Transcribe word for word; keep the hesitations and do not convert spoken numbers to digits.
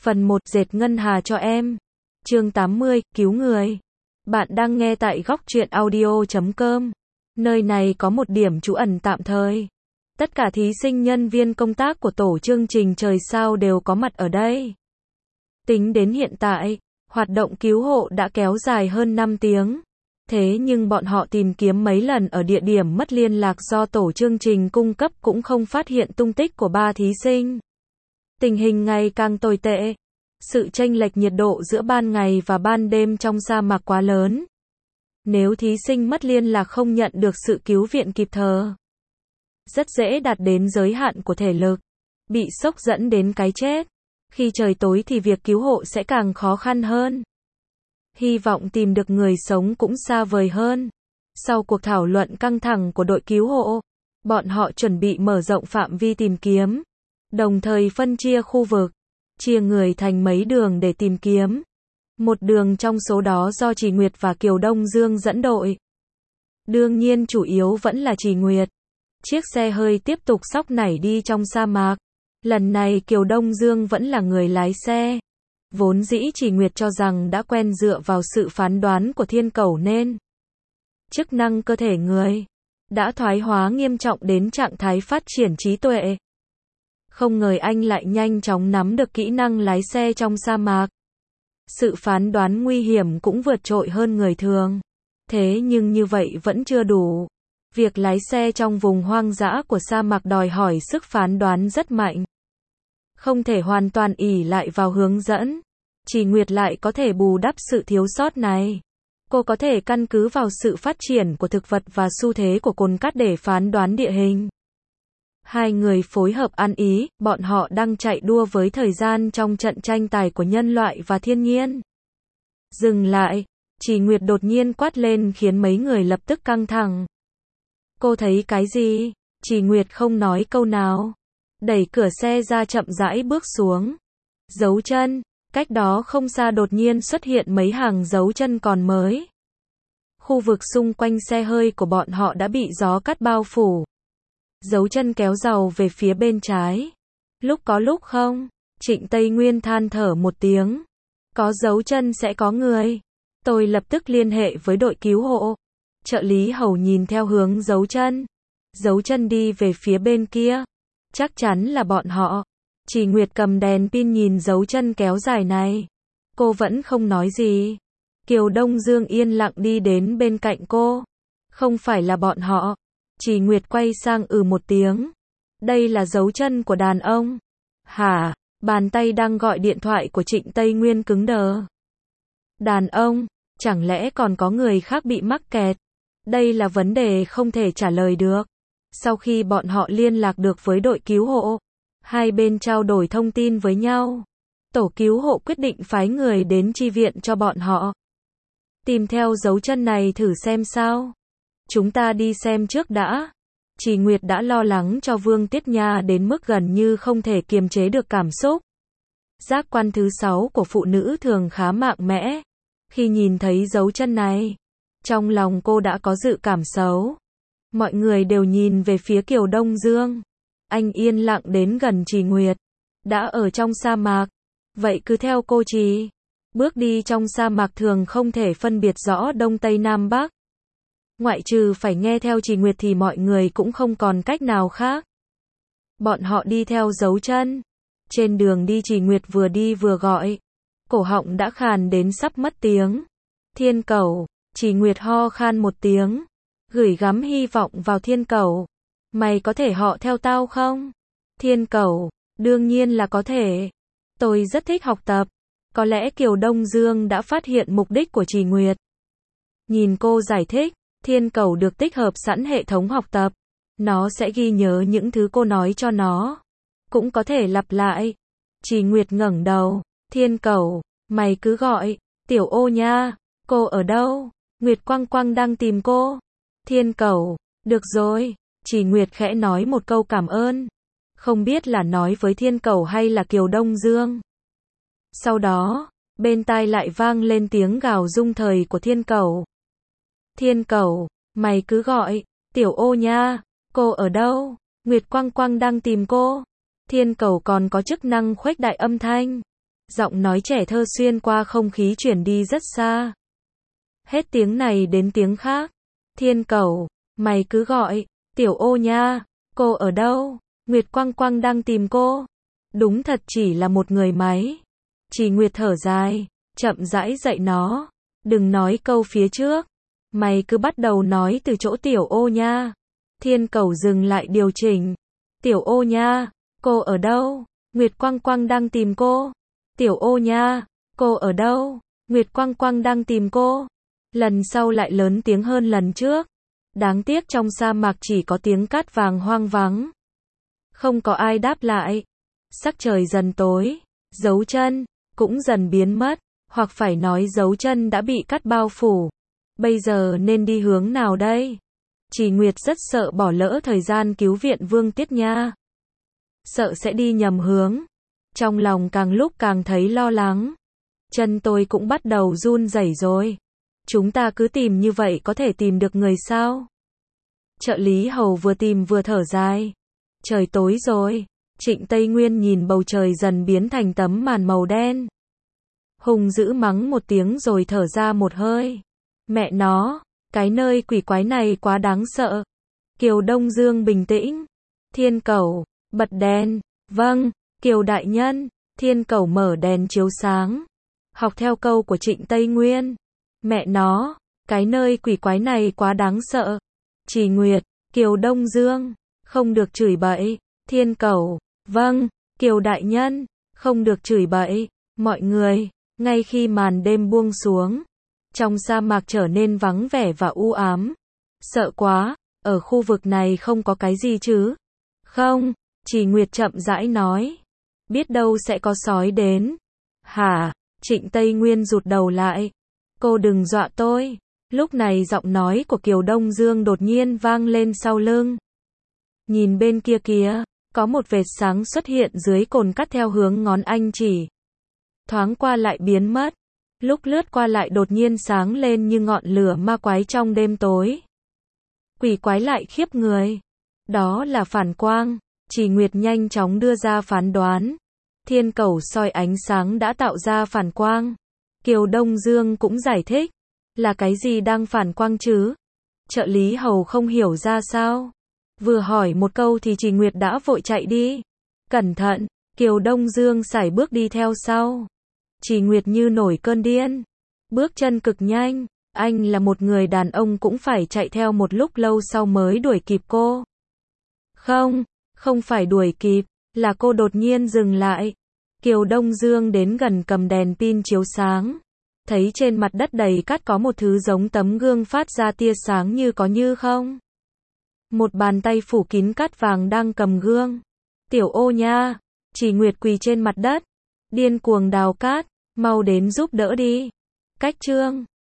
Phần một, dệt ngân hà cho em. Chương tám mươi, cứu người. Bạn đang nghe tại góc truyện audio chấm com. Nơi này có một điểm trú ẩn tạm thời. Tất cả thí sinh nhân viên công tác của tổ chương trình Trời Sao đều có mặt ở đây. Tính đến hiện tại, hoạt động cứu hộ đã kéo dài hơn năm tiếng. Thế nhưng bọn họ tìm kiếm mấy lần ở địa điểm mất liên lạc do tổ chương trình cung cấp cũng không phát hiện tung tích của ba thí sinh. Tình hình ngày càng tồi tệ. Sự chênh lệch nhiệt độ giữa ban ngày và ban đêm trong sa mạc quá lớn. Nếu thí sinh mất liên lạc không nhận được sự cứu viện kịp thời, rất dễ đạt đến giới hạn của thể lực, bị sốc dẫn đến cái chết. Khi trời tối thì việc cứu hộ sẽ càng khó khăn hơn. Hy vọng tìm được người sống cũng xa vời hơn. Sau cuộc thảo luận căng thẳng của đội cứu hộ, bọn họ chuẩn bị mở rộng phạm vi tìm kiếm, đồng thời phân chia khu vực, chia người thành mấy đường để tìm kiếm. Một đường trong số đó do Trì Nguyệt và Kiều Đông Dương dẫn đội. Đương nhiên chủ yếu vẫn là Trì Nguyệt. Chiếc xe hơi tiếp tục xóc nảy đi trong sa mạc. Lần này Kiều Đông Dương vẫn là người lái xe. Vốn dĩ Trì Nguyệt cho rằng đã quen dựa vào sự phán đoán của thiên cầu nên chức năng cơ thể người đã thoái hóa nghiêm trọng đến trạng thái phát triển trí tuệ. Không ngờ anh lại nhanh chóng nắm được kỹ năng lái xe trong sa mạc. Sự phán đoán nguy hiểm cũng vượt trội hơn người thường. Thế nhưng như vậy vẫn chưa đủ. Việc lái xe trong vùng hoang dã của sa mạc đòi hỏi sức phán đoán rất mạnh. Không thể hoàn toàn ỷ lại vào hướng dẫn. Trì Nguyệt lại có thể bù đắp sự thiếu sót này. Cô có thể căn cứ vào sự phát triển của thực vật và xu thế của cồn cát để phán đoán địa hình. Hai người phối hợp ăn ý, bọn họ đang chạy đua với thời gian trong trận tranh tài của nhân loại và thiên nhiên. Dừng lại, Trì Nguyệt đột nhiên quát lên khiến mấy người lập tức căng thẳng. Cô thấy cái gì? Trì Nguyệt không nói câu nào. Đẩy cửa xe ra chậm rãi bước xuống. Dấu chân, cách đó không xa đột nhiên xuất hiện mấy hàng dấu chân còn mới. Khu vực xung quanh xe hơi của bọn họ đã bị gió cắt bao phủ. Dấu chân kéo giàu về phía bên trái. Lúc có lúc không. Trịnh Tây Nguyên than thở một tiếng. Có dấu chân sẽ có người. Tôi lập tức liên hệ với đội cứu hộ. Trợ lý Hầu nhìn theo hướng dấu chân. Dấu chân đi về phía bên kia. Chắc chắn là bọn họ. Trì Nguyệt cầm đèn pin nhìn dấu chân kéo dài này. Cô vẫn không nói gì. Kiều Đông Dương yên lặng đi đến bên cạnh cô. Không phải là bọn họ. Trì Nguyệt quay sang ừ một tiếng. Đây là dấu chân của đàn ông. Hả? Bàn tay đang gọi điện thoại của Trịnh Tây Nguyên cứng đờ. Đàn ông? Chẳng lẽ còn có người khác bị mắc kẹt? Đây là vấn đề không thể trả lời được. Sau khi bọn họ liên lạc được với đội cứu hộ, hai bên trao đổi thông tin với nhau. Tổ cứu hộ quyết định phái người đến chi viện cho bọn họ. Tìm theo dấu chân này thử xem sao. Chúng ta đi xem trước đã. Trì Nguyệt đã lo lắng cho Vương Tiết Nha đến mức gần như không thể kiềm chế được cảm xúc. Giác quan thứ sáu của phụ nữ thường khá mạnh mẽ. Khi nhìn thấy dấu chân này, trong lòng cô đã có dự cảm xấu. Mọi người đều nhìn về phía Kiều Đông Dương. Anh yên lặng đến gần Trì Nguyệt. Đã ở trong sa mạc. Vậy cứ theo cô Trì. Bước đi trong sa mạc thường không thể phân biệt rõ Đông Tây Nam Bắc. Ngoại trừ phải nghe theo Trì Nguyệt thì mọi người cũng không còn cách nào khác. Bọn họ đi theo dấu chân. Trên đường đi Trì Nguyệt vừa đi vừa gọi. Cổ họng đã khàn đến sắp mất tiếng. Thiên Cẩu. Trì Nguyệt ho khan một tiếng. Gửi gắm hy vọng vào Thiên Cẩu. Mày có thể họ theo tao không? Thiên Cẩu. Đương nhiên là có thể. Tôi rất thích học tập. Có lẽ Kiều Đông Dương đã phát hiện mục đích của Trì Nguyệt. Nhìn cô giải thích. Thiên Cẩu được tích hợp sẵn hệ thống học tập. Nó sẽ ghi nhớ những thứ cô nói cho nó. Cũng có thể lặp lại. Trì Nguyệt ngẩng đầu. Thiên Cẩu, mày cứ gọi. Tiểu Ô nha. Cô ở đâu? Nguyệt Quang Quang đang tìm cô. Thiên Cẩu, được rồi. Trì Nguyệt khẽ nói một câu cảm ơn. Không biết là nói với Thiên Cẩu hay là Kiều Đông Dương. Sau đó, bên tai lại vang lên tiếng gào rung thời của Thiên Cẩu. Thiên Cẩu, mày cứ gọi. Tiểu Ô nha. Cô ở đâu? Nguyệt Quang Quang đang tìm cô. Thiên Cẩu còn có chức năng khuếch đại âm thanh. Giọng nói trẻ thơ xuyên qua không khí chuyển đi rất xa. Hết tiếng này đến tiếng khác. Thiên Cẩu, mày cứ gọi, Tiểu Ô nha, cô ở đâu? Nguyệt Quang Quang đang tìm cô. Đúng thật chỉ là một người máy. Chỉ Nguyệt thở dài, chậm rãi dạy nó. Đừng nói câu phía trước. Mày cứ bắt đầu nói từ chỗ Tiểu Ô nha. Thiên Cẩu dừng lại điều chỉnh. Tiểu Ô nha, cô ở đâu? Nguyệt Quang Quang đang tìm cô. Tiểu Ô nha, cô ở đâu? Nguyệt Quang Quang đang tìm cô. Lần sau lại lớn tiếng hơn lần trước. Đáng tiếc trong sa mạc chỉ có tiếng cát vàng hoang vắng. Không có ai đáp lại. Sắc trời dần tối, dấu chân cũng dần biến mất, hoặc phải nói dấu chân đã bị cát bao phủ. Bây giờ nên đi hướng nào đây? Chỉ Nguyệt rất sợ bỏ lỡ thời gian cứu viện Vương Tiết Nha. Sợ sẽ đi nhầm hướng. Trong lòng càng lúc càng thấy lo lắng. Chân tôi cũng bắt đầu run rẩy rồi. Chúng ta cứ tìm như vậy có thể tìm được người sao? Trợ lý hầu vừa tìm vừa thở dài. Trời tối rồi. Trịnh Tây Nguyên nhìn bầu trời dần biến thành tấm màn màu đen. Hùng dữ mắng một tiếng rồi thở ra một hơi. Mẹ nó, cái nơi quỷ quái này quá đáng sợ. Kiều Đông Dương bình tĩnh. Thiên Cẩu, bật đèn. Vâng, Kiều đại nhân. Thiên Cẩu mở đèn chiếu sáng. Học theo câu của Trịnh Tây Nguyên. Mẹ nó, cái nơi quỷ quái này quá đáng sợ. Chỉ Nguyệt, Kiều Đông Dương, không được chửi bậy. Thiên Cẩu, vâng, Kiều đại nhân, không được chửi bậy. Mọi người, ngay khi màn đêm buông xuống, trong sa mạc trở nên vắng vẻ và u ám. Sợ quá, ở khu vực này không có cái gì chứ? Không, Chỉ Nguyệt chậm rãi nói. Biết đâu sẽ có sói đến. Hả? Trịnh Tây Nguyên rụt đầu lại. Cô đừng dọa tôi. Lúc này giọng nói của Kiều Đông Dương đột nhiên vang lên sau lưng. Nhìn bên kia kìa, có một vệt sáng xuất hiện dưới cồn cát theo hướng ngón anh chỉ. Thoáng qua lại biến mất. Lúc lướt qua lại đột nhiên sáng lên như ngọn lửa ma quái trong đêm tối. Quỷ quái lại khiếp người. Đó là phản quang. Chỉ Nguyệt nhanh chóng đưa ra phán đoán. Thiên Cẩu soi ánh sáng đã tạo ra phản quang. Kiều Đông Dương cũng giải thích. Là cái gì đang phản quang chứ? Trợ lý hầu không hiểu ra sao. Vừa hỏi một câu thì Chỉ Nguyệt đã vội chạy đi. Cẩn thận, Kiều Đông Dương sải bước đi theo sau. Chỉ Nguyệt như nổi cơn điên. Bước chân cực nhanh. Anh là một người đàn ông cũng phải chạy theo một lúc lâu sau mới đuổi kịp cô. Không, không phải đuổi kịp, là cô đột nhiên dừng lại. Kiều Đông Dương đến gần cầm đèn pin chiếu sáng. Thấy trên mặt đất đầy cát có một thứ giống tấm gương phát ra tia sáng như có như không. Một bàn tay phủ kín cát vàng đang cầm gương. Tiểu Ô nha. Chỉ Nguyệt quỳ trên mặt đất. Điên cuồng đào cát. Mau đến giúp đỡ đi. Cách trương.